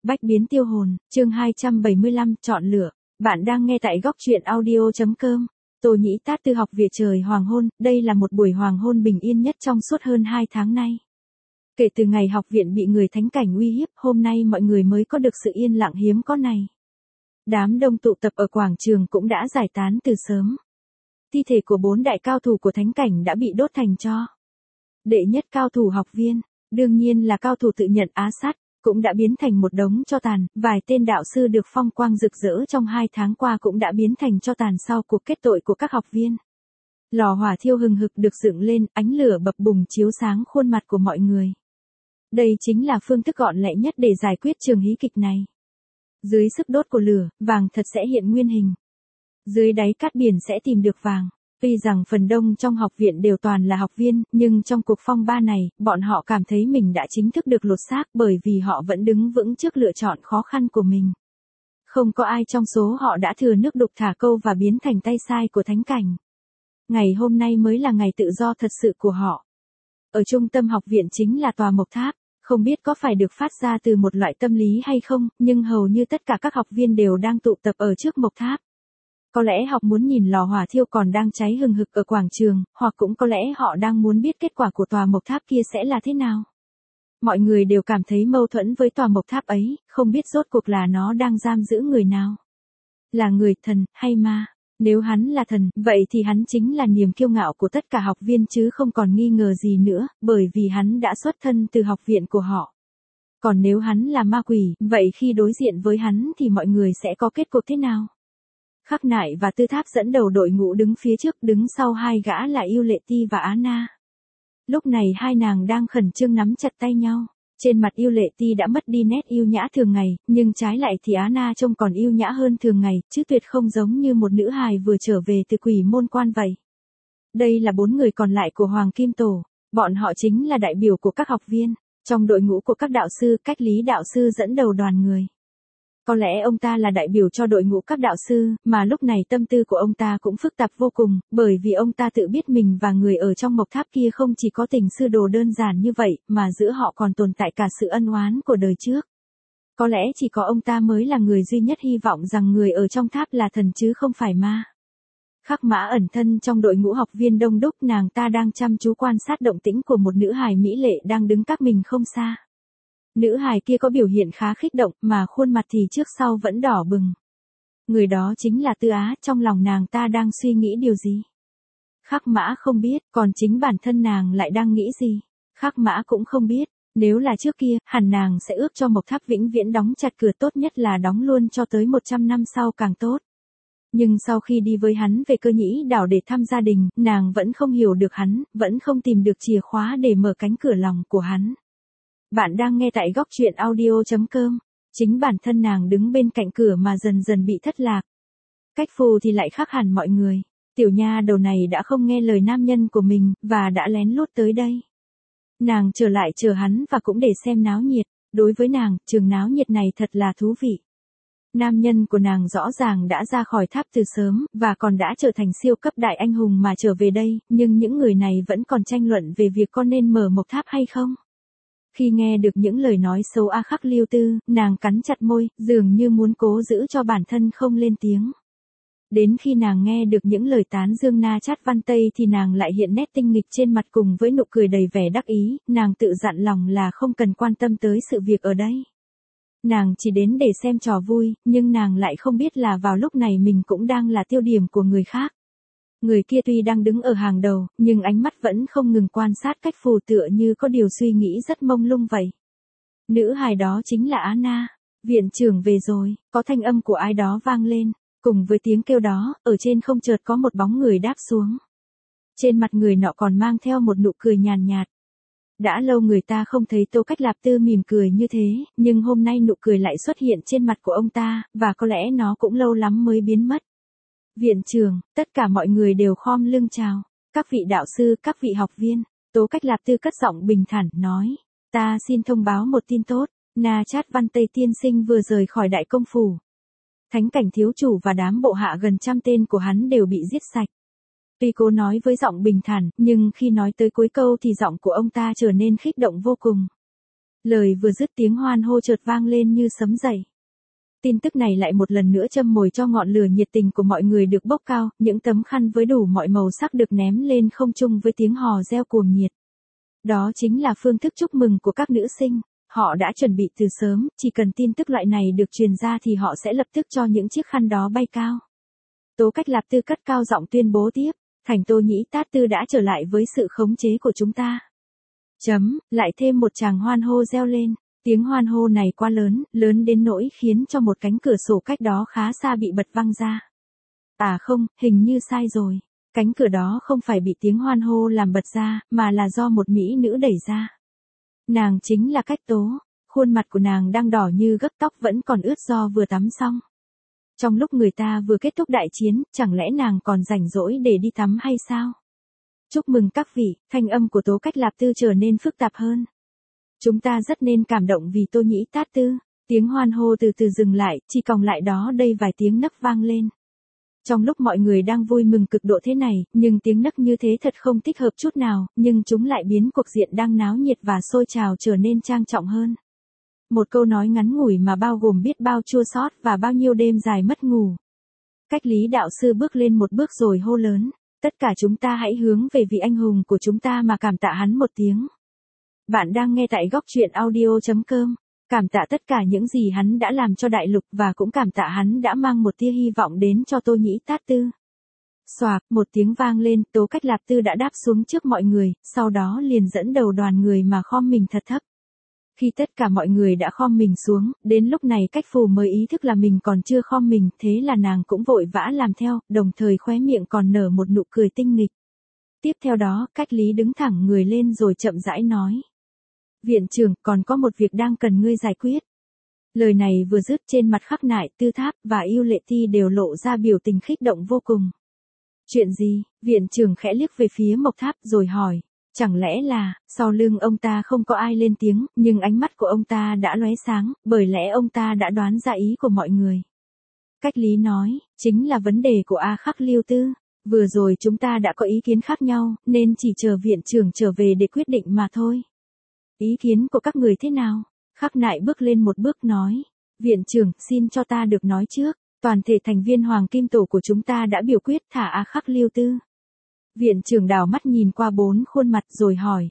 Bách biến tiêu hồn, chương 275, chọn lựa. Bạn đang nghe tại góc truyện audio.com. Tô Nhĩ Tát Tư học Viện trời hoàng hôn, đây là một buổi hoàng hôn bình yên nhất trong suốt hơn 2 tháng nay. Kể từ ngày học viện bị người thánh cảnh uy hiếp, hôm nay mọi người mới có được sự yên lặng hiếm có này. Đám đông tụ tập ở quảng trường cũng đã giải tán từ sớm. Thi thể của 4 đại cao thủ của thánh cảnh đã bị đốt thành tro. Đệ nhất cao thủ học viên, đương nhiên là cao thủ tự nhận Á Sát, cũng đã biến thành một đống tro tàn, vài tên đạo sư được phong quang rực rỡ trong 2 tháng qua cũng đã biến thành tro tàn sau cuộc kết tội của các học viên. Lò hỏa thiêu hừng hực được dựng lên, ánh lửa bập bùng chiếu sáng khuôn mặt của mọi người. Đây chính là phương thức gọn lẹ nhất để giải quyết trường hí kịch này. Dưới sức đốt của lửa, vàng thật sẽ hiện nguyên hình. Dưới đáy cát biển sẽ tìm được vàng. Tuy rằng phần đông trong học viện đều toàn là học viên, nhưng trong cuộc phong ba này, bọn họ cảm thấy mình đã chính thức được lột xác bởi vì họ vẫn đứng vững trước lựa chọn khó khăn của mình. Không có ai trong số họ đã thừa nước đục thả câu và biến thành tay sai của thánh cảnh. Ngày hôm nay mới là ngày tự do thật sự của họ. Ở trung tâm học viện chính là tòa mộc tháp, không biết có phải được phát ra từ một loại tâm lý hay không, nhưng hầu như tất cả các học viên đều đang tụ tập ở trước mộc tháp. Có lẽ họ muốn nhìn lò hỏa thiêu còn đang cháy hừng hực ở quảng trường, hoặc cũng có lẽ họ đang muốn biết kết quả của tòa mộc tháp kia sẽ là thế nào. Mọi người đều cảm thấy mâu thuẫn với tòa mộc tháp ấy, không biết rốt cuộc là nó đang giam giữ người nào. Là người, thần, hay ma? Nếu hắn là thần, vậy thì hắn chính là niềm kiêu ngạo của tất cả học viên chứ không còn nghi ngờ gì nữa, bởi vì hắn đã xuất thân từ học viện của họ. Còn nếu hắn là ma quỷ, vậy khi đối diện với hắn thì mọi người sẽ có kết cục thế nào? Khắc Nại và Tư Tháp dẫn đầu đội ngũ đứng phía trước, đứng sau hai gã là Yêu Lệ Ti và Á Na. Lúc này hai nàng đang khẩn trương nắm chặt tay nhau. Trên mặt Yêu Lệ Ti đã mất đi nét yêu nhã thường ngày, nhưng trái lại thì Á Na trông còn yêu nhã hơn thường ngày, chứ tuyệt không giống như một nữ hài vừa trở về từ quỷ môn quan vậy. Đây là 4 người còn lại của Hoàng Kim Tổ, bọn họ chính là đại biểu của các học viên. Trong đội ngũ của các đạo sư, Cách Lý đạo sư dẫn đầu đoàn người. Có lẽ ông ta là đại biểu cho đội ngũ các đạo sư, mà lúc này tâm tư của ông ta cũng phức tạp vô cùng, bởi vì ông ta tự biết mình và người ở trong mộc tháp kia không chỉ có tình sư đồ đơn giản như vậy, mà giữa họ còn tồn tại cả sự ân oán của đời trước. Có lẽ chỉ có ông ta mới là người duy nhất hy vọng rằng người ở trong tháp là thần chứ không phải ma. Khắc Mã ẩn thân trong đội ngũ học viên đông đúc, nàng ta đang chăm chú quan sát động tĩnh của một nữ hài mỹ lệ đang đứng cách mình không xa. Nữ hài kia có biểu hiện khá kích động, mà khuôn mặt thì trước sau vẫn đỏ bừng. Người đó chính là Tư Á, trong lòng nàng ta đang suy nghĩ điều gì? Khắc Mã không biết, còn chính bản thân nàng lại đang nghĩ gì? Khắc Mã cũng không biết, nếu là trước kia, hẳn nàng sẽ ước cho mộc tháp vĩnh viễn đóng chặt cửa, tốt nhất là đóng luôn cho tới 100 năm sau càng tốt. Nhưng sau khi đi với hắn về Cơ Nhĩ đảo để thăm gia đình, nàng vẫn không hiểu được hắn, vẫn không tìm được chìa khóa để mở cánh cửa lòng của hắn. Bạn đang nghe tại góc truyện audio.com. Chính bản thân nàng đứng bên cạnh cửa mà dần dần bị thất lạc. Cách Phù thì lại khác hẳn mọi người. Tiểu nha đầu này đã không nghe lời nam nhân của mình, và đã lén lút tới đây. Nàng trở lại chờ hắn và cũng để xem náo nhiệt. Đối với nàng, trường náo nhiệt này thật là thú vị. Nam nhân của nàng rõ ràng đã ra khỏi tháp từ sớm, và còn đã trở thành siêu cấp đại anh hùng mà trở về đây, nhưng những người này vẫn còn tranh luận về việc có nên mở mộc tháp hay không. Khi nghe được những lời nói xấu A Khắc Liêu Tư, nàng cắn chặt môi, dường như muốn cố giữ cho bản thân không lên tiếng. Đến khi nàng nghe được những lời tán dương Na Chát Văn Tây thì nàng lại hiện nét tinh nghịch trên mặt cùng với nụ cười đầy vẻ đắc ý, nàng tự dặn lòng là không cần quan tâm tới sự việc ở đây. Nàng chỉ đến để xem trò vui, nhưng nàng lại không biết là vào lúc này mình cũng đang là tiêu điểm của người khác. Người kia tuy đang đứng ở hàng đầu, nhưng ánh mắt vẫn không ngừng quan sát Cách Phù, tựa như có điều suy nghĩ rất mông lung vậy. Nữ hài đó chính là Á Na. Viện trưởng về rồi, có thanh âm của ai đó vang lên. Cùng với tiếng kêu đó, ở trên không chợt có một bóng người đáp xuống. Trên mặt người nọ còn mang theo một nụ cười nhàn nhạt. Đã lâu người ta không thấy Tô Cách Lạp Tư mỉm cười như thế, nhưng hôm nay nụ cười lại xuất hiện trên mặt của ông ta, và có lẽ nó cũng lâu lắm mới biến mất. Viện trưởng, tất cả mọi người đều khom lưng chào. Các vị đạo sư, các vị học viên. Tố Cách Lạp Tư cất giọng bình thản, nói. Ta xin thông báo một tin tốt. Na Chát Văn Tây tiên sinh vừa rời khỏi Đại Công Phủ. Thánh cảnh thiếu chủ và đám bộ hạ gần 100 tên của hắn đều bị giết sạch. Tuy cố nói với giọng bình thản, nhưng khi nói tới cuối câu thì giọng của ông ta trở nên kích động vô cùng. Lời vừa dứt tiếng hoan hô chợt vang lên như sấm dậy. Tin tức này lại một lần nữa châm mồi cho ngọn lửa nhiệt tình của mọi người được bốc cao, những tấm khăn với đủ mọi màu sắc được ném lên không trung với tiếng hò reo cuồng nhiệt. Đó chính là phương thức chúc mừng của các nữ sinh. Họ đã chuẩn bị từ sớm, chỉ cần tin tức loại này được truyền ra thì họ sẽ lập tức cho những chiếc khăn đó bay cao. Tố Cách Lạp Tư cất cao giọng tuyên bố tiếp, Thành Tô Nhĩ Tát Tư đã trở lại với sự khống chế của chúng ta. Lại thêm một tràng hoan hô reo lên. Tiếng hoan hô này quá lớn, lớn đến nỗi khiến cho một cánh cửa sổ cách đó khá xa bị bật văng ra. À không, hình như sai rồi. Cánh cửa đó không phải bị tiếng hoan hô làm bật ra, mà là do một mỹ nữ đẩy ra. Nàng chính là Cách Tố, khuôn mặt của nàng đang đỏ như gấc, tóc vẫn còn ướt do vừa tắm xong. Trong lúc người ta vừa kết thúc đại chiến, chẳng lẽ nàng còn rảnh rỗi để đi tắm hay sao? Chúc mừng các vị, thanh âm của Tố Cách Lạp Tư trở nên phức tạp hơn. Chúng ta rất nên cảm động vì Tô Nhĩ Tát Tư. Tiếng hoan hô từ từ dừng lại, chỉ còn lại đó đây vài tiếng nấc vang lên. Trong lúc mọi người đang vui mừng cực độ thế này, nhưng tiếng nấc như thế thật không thích hợp chút nào, nhưng chúng lại biến cuộc diện đang náo nhiệt và sôi trào trở nên trang trọng hơn. Một câu nói ngắn ngủi mà bao gồm biết bao chua xót và bao nhiêu đêm dài mất ngủ. Cách Lý đạo sư bước lên một bước rồi hô lớn, tất cả chúng ta hãy hướng về vị anh hùng của chúng ta mà cảm tạ hắn một tiếng. Bạn đang nghe tại góc truyện audio.com. Cảm tạ tất cả những gì hắn đã làm cho đại lục và cũng cảm tạ hắn đã mang một tia hy vọng đến cho Tô Nhĩ Tát Tư. Xoạc, một tiếng vang lên, Tố Cách Lạp Tư đã đáp xuống trước mọi người, sau đó liền dẫn đầu đoàn người mà khom mình thật thấp. Khi tất cả mọi người đã khom mình xuống, đến lúc này Cách Phù mới ý thức là mình còn chưa khom mình, thế là nàng cũng vội vã làm theo, đồng thời khóe miệng còn nở một nụ cười tinh nghịch. Tiếp theo đó, Cách Lý đứng thẳng người lên rồi chậm rãi nói. Viện trưởng, còn có một việc đang cần ngươi giải quyết. Lời này vừa dứt, trên mặt Khắc Nại, Tư Tháp và Yêu Lệ Ti đều lộ ra biểu tình kích động vô cùng. Chuyện gì? Viện trưởng khẽ liếc về phía Mộc Tháp rồi hỏi. Chẳng lẽ là, sau lưng ông ta không có ai lên tiếng, nhưng ánh mắt của ông ta đã lóe sáng, bởi lẽ ông ta đã đoán ra ý của mọi người. Cách Lý nói, chính là vấn đề của A Khắc Liêu Tư. Vừa rồi chúng ta đã có ý kiến khác nhau, nên chỉ chờ viện trưởng trở về để quyết định mà thôi. Ý kiến của các người thế nào? Khắc Nại bước lên một bước nói. Viện trưởng, xin cho ta được nói trước. Toàn thể thành viên Hoàng Kim Tổ của chúng ta đã biểu quyết thả A Khắc Liêu Tư. Viện trưởng đảo mắt nhìn qua 4 khuôn mặt rồi hỏi.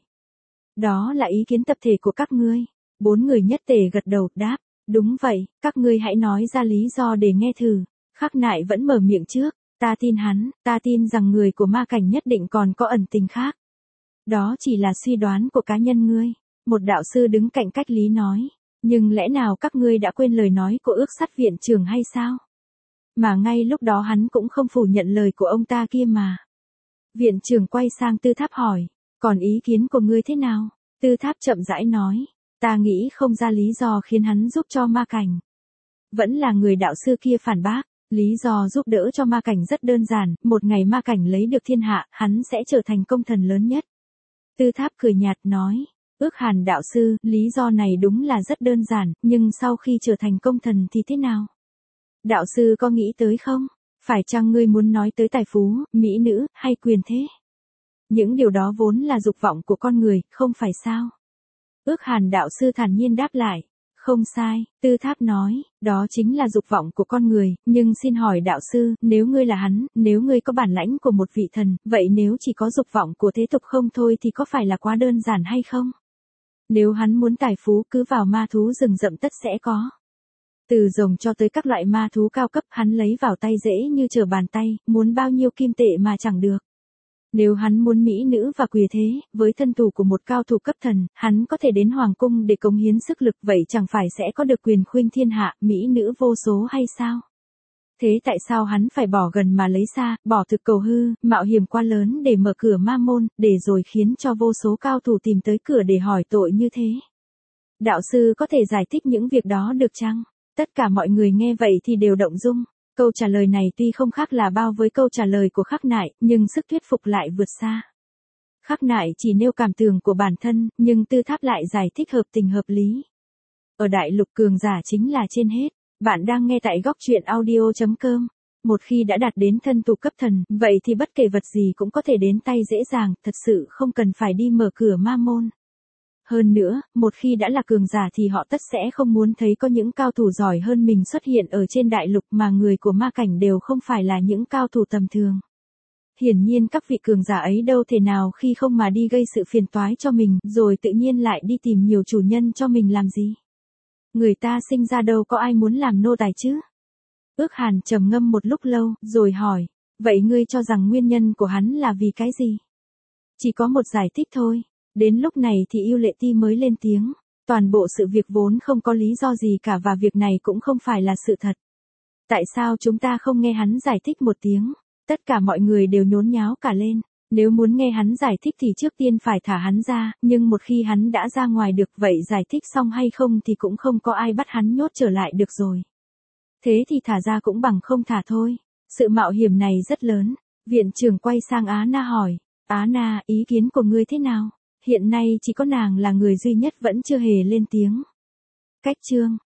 Đó là ý kiến tập thể của các ngươi. 4 người nhất tề gật đầu, đáp. Đúng vậy, các ngươi hãy nói ra lý do để nghe thử. Khắc Nại vẫn mở miệng trước. Ta tin hắn, ta tin rằng người của ma cảnh nhất định còn có ẩn tình khác. Đó chỉ là suy đoán của cá nhân ngươi. Một đạo sư đứng cạnh Cách Lý nói. Nhưng lẽ nào các ngươi đã quên lời nói của ước sắt viện trưởng hay sao? Mà ngay lúc đó hắn cũng không phủ nhận lời của ông ta kia mà. Viện trưởng quay sang Tư Tháp hỏi. Còn ý kiến của ngươi thế nào? Tư Tháp chậm rãi nói. Ta nghĩ không ra lý do khiến hắn giúp cho ma cảnh. Vẫn là người đạo sư kia phản bác. Lý do giúp đỡ cho ma cảnh rất đơn giản. Một ngày ma cảnh lấy được thiên hạ, hắn sẽ trở thành công thần lớn nhất. Tư Tháp cười nhạt nói. Ước Hàn đạo sư, lý do này đúng là rất đơn giản, nhưng sau khi trở thành công thần thì thế nào? Đạo sư có nghĩ tới không? Phải chăng ngươi muốn nói tới tài phú, mỹ nữ, hay quyền thế? Những điều đó vốn là dục vọng của con người, không phải sao? Ước Hàn đạo sư thản nhiên đáp lại. Không sai, Tư Tháp nói, đó chính là dục vọng của con người, nhưng xin hỏi đạo sư, nếu ngươi là hắn, nếu ngươi có bản lãnh của một vị thần, vậy nếu chỉ có dục vọng của thế tục không thôi thì có phải là quá đơn giản hay không? Nếu hắn muốn tài phú cứ vào ma thú rừng rậm tất sẽ có. Từ rồng cho tới các loại ma thú cao cấp hắn lấy vào tay dễ như trở bàn tay, muốn bao nhiêu kim tệ mà chẳng được. Nếu hắn muốn mỹ nữ và quyền thế, với thân thủ của một cao thủ cấp thần, hắn có thể đến hoàng cung để cống hiến sức lực, vậy chẳng phải sẽ có được quyền khuynh thiên hạ, mỹ nữ vô số hay sao? Thế tại sao hắn phải bỏ gần mà lấy xa, bỏ thực cầu hư, mạo hiểm quá lớn để mở cửa ma môn, để rồi khiến cho vô số cao thủ tìm tới cửa để hỏi tội như thế? Đạo sư có thể giải thích những việc đó được chăng? Tất cả mọi người nghe vậy thì đều động dung. Câu trả lời này tuy không khác là bao với câu trả lời của Khắc Nại, nhưng sức thuyết phục lại vượt xa. Khắc Nại chỉ nêu cảm tưởng của bản thân, nhưng Tư Tháp lại giải thích hợp tình hợp lý. Ở đại lục cường giả chính là trên hết. Bạn đang nghe tại góc truyện audio.com. Một khi đã đạt đến thân tu cấp thần, vậy thì bất kể vật gì cũng có thể đến tay dễ dàng, thật sự không cần phải đi mở cửa ma môn. Hơn nữa, một khi đã là cường giả thì họ tất sẽ không muốn thấy có những cao thủ giỏi hơn mình xuất hiện ở trên đại lục, mà người của ma cảnh đều không phải là những cao thủ tầm thường. Hiển nhiên các vị cường giả ấy đâu thể nào khi không mà đi gây sự phiền toái cho mình, rồi tự nhiên lại đi tìm nhiều chủ nhân cho mình làm gì. Người ta sinh ra đâu có ai muốn làm nô tài chứ. Ước Hàn trầm ngâm một lúc lâu, rồi hỏi, vậy ngươi cho rằng nguyên nhân của hắn là vì cái gì? Chỉ có một giải thích thôi. Đến lúc này thì Yêu Lệ Ti mới lên tiếng, toàn bộ sự việc vốn không có lý do gì cả và việc này cũng không phải là sự thật. Tại sao chúng ta không nghe hắn giải thích một tiếng? Tất cả mọi người đều nhốn nháo cả lên. Nếu muốn nghe hắn giải thích thì trước tiên phải thả hắn ra, nhưng một khi hắn đã ra ngoài được vậy giải thích xong hay không thì cũng không có ai bắt hắn nhốt trở lại được rồi. Thế thì thả ra cũng bằng không thả thôi. Sự mạo hiểm này rất lớn. Viện trưởng quay sang Á Na hỏi, Á Na, ý kiến của ngươi thế nào? Hiện nay chỉ có nàng là người duy nhất vẫn chưa hề lên tiếng. Cách chương